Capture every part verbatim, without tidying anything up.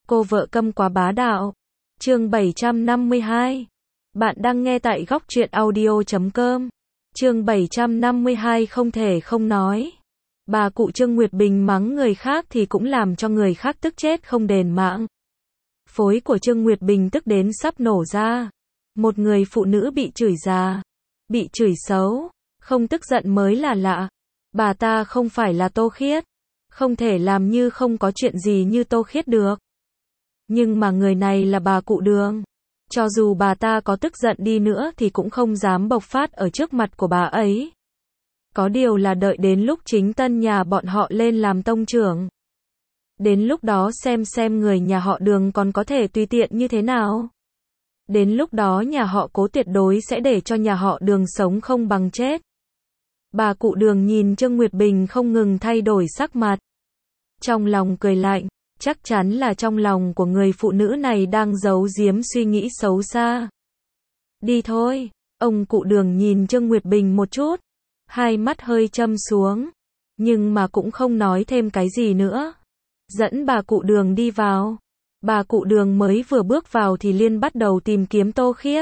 Cô vợ câm quá bá đạo. Chương bảy trăm năm mươi hai. Bạn đang nghe tại góc truyện audio chấm com. Chương bảy trăm năm mươi hai không thể không nói. Bà cụ Trương Nguyệt Bình mắng người khác thì cũng làm cho người khác tức chết không đền mạng. Phối của Trương Nguyệt Bình tức đến sắp nổ ra. Một người phụ nữ bị chửi già, bị chửi xấu, không tức giận mới là lạ. Bà ta không phải là Tô Khiết, không thể làm như không có chuyện gì như Tô Khiết được. Nhưng mà người này là bà cụ Đường. Cho dù bà ta có tức giận đi nữa thì cũng không dám bộc phát ở trước mặt của bà ấy. Có điều là đợi đến lúc chính tân nhà bọn họ lên làm tông trưởng. Đến lúc đó xem xem người nhà họ Đường còn có thể tùy tiện như thế nào. Đến lúc đó nhà họ Cố tuyệt đối sẽ để cho nhà họ Đường sống không bằng chết. Bà cụ Đường nhìn Trương Nguyệt Bình không ngừng thay đổi sắc mặt. Trong lòng cười lạnh, chắc chắn là trong lòng của người phụ nữ này đang giấu giếm suy nghĩ xấu xa. Đi thôi, ông cụ Đường nhìn Trương Nguyệt Bình một chút, hai mắt hơi châm xuống, nhưng mà cũng không nói thêm cái gì nữa. Dẫn bà cụ Đường đi vào. Bà cụ Đường mới vừa bước vào thì liên bắt đầu tìm kiếm Tô Khiết.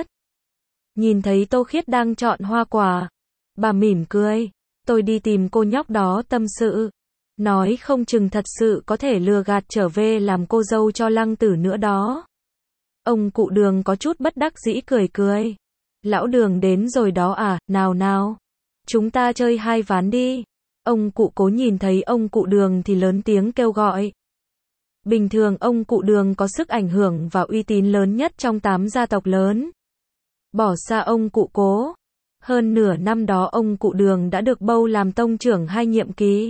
Nhìn thấy Tô Khiết đang chọn hoa quả, bà mỉm cười, tôi đi tìm cô nhóc đó tâm sự. Nói không chừng thật sự có thể lừa gạt trở về làm cô dâu cho Lăng Tử nữa đó. Ông cụ Đường có chút bất đắc dĩ cười cười. Lão Đường đến rồi đó à, nào nào. Chúng ta chơi hai ván đi. Ông cụ Cố nhìn thấy ông cụ Đường thì lớn tiếng kêu gọi. Bình thường ông cụ Đường có sức ảnh hưởng và uy tín lớn nhất trong tám gia tộc lớn. Bỏ xa ông cụ Cố. Hơn nửa năm đó ông cụ Đường đã được bầu làm tông trưởng hai nhiệm kỳ.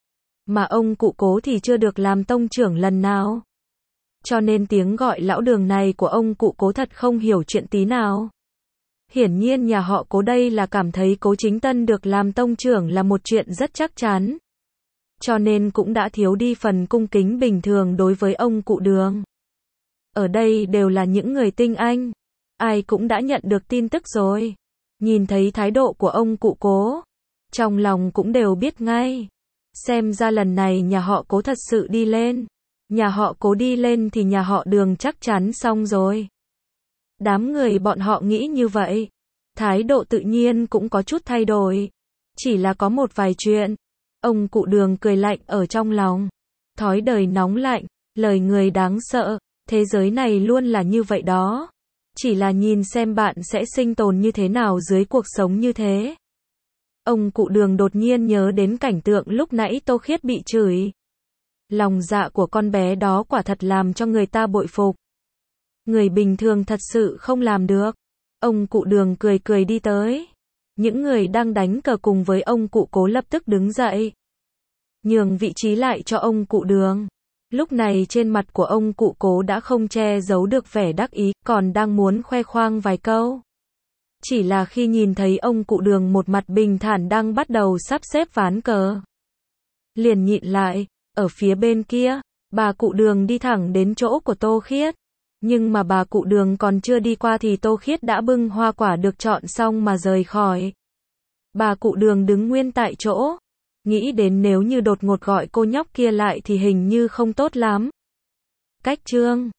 Mà ông cụ Cố thì chưa được làm tông trưởng lần nào. Cho nên tiếng gọi lão Đường này của ông cụ Cố thật không hiểu chuyện tí nào. Hiển nhiên nhà họ Cố đây là cảm thấy Cố Chính Tân được làm tông trưởng là một chuyện rất chắc chắn. Cho nên cũng đã thiếu đi phần cung kính bình thường đối với ông cụ Đường. Ở đây đều là những người tinh anh. Ai cũng đã nhận được tin tức rồi. Nhìn thấy thái độ của ông cụ Cố, trong lòng cũng đều biết ngay. Xem ra lần này nhà họ Cố thật sự đi lên. Nhà họ Cố đi lên thì nhà họ Đường chắc chắn xong rồi. Đám người bọn họ nghĩ như vậy. Thái độ tự nhiên cũng có chút thay đổi. Chỉ là có một vài chuyện. Ông cụ Đường cười lạnh ở trong lòng. Thói đời nóng lạnh, lời người đáng sợ. Thế giới này luôn là như vậy đó. Chỉ là nhìn xem bạn sẽ sinh tồn như thế nào dưới cuộc sống như thế. Ông cụ Đường đột nhiên nhớ đến cảnh tượng lúc nãy Tô Khiết bị chửi. Lòng dạ của con bé đó quả thật làm cho người ta bội phục. Người bình thường thật sự không làm được. Ông cụ Đường cười cười đi tới. Những người đang đánh cờ cùng với ông cụ Cố lập tức đứng dậy. Nhường vị trí lại cho ông cụ Đường. Lúc này trên mặt của ông cụ Cố đã không che giấu được vẻ đắc ý, còn đang muốn khoe khoang vài câu. Chỉ là khi nhìn thấy ông cụ Đường một mặt bình thản đang bắt đầu sắp xếp ván cờ. Liền nhịn lại, ở phía bên kia, bà cụ Đường đi thẳng đến chỗ của Tô Khiết. Nhưng mà bà cụ Đường còn chưa đi qua thì Tô Khiết đã bưng hoa quả được chọn xong mà rời khỏi. Bà cụ Đường đứng nguyên tại chỗ. Nghĩ đến nếu như đột ngột gọi cô nhóc kia lại thì hình như không tốt lắm. Cách Trương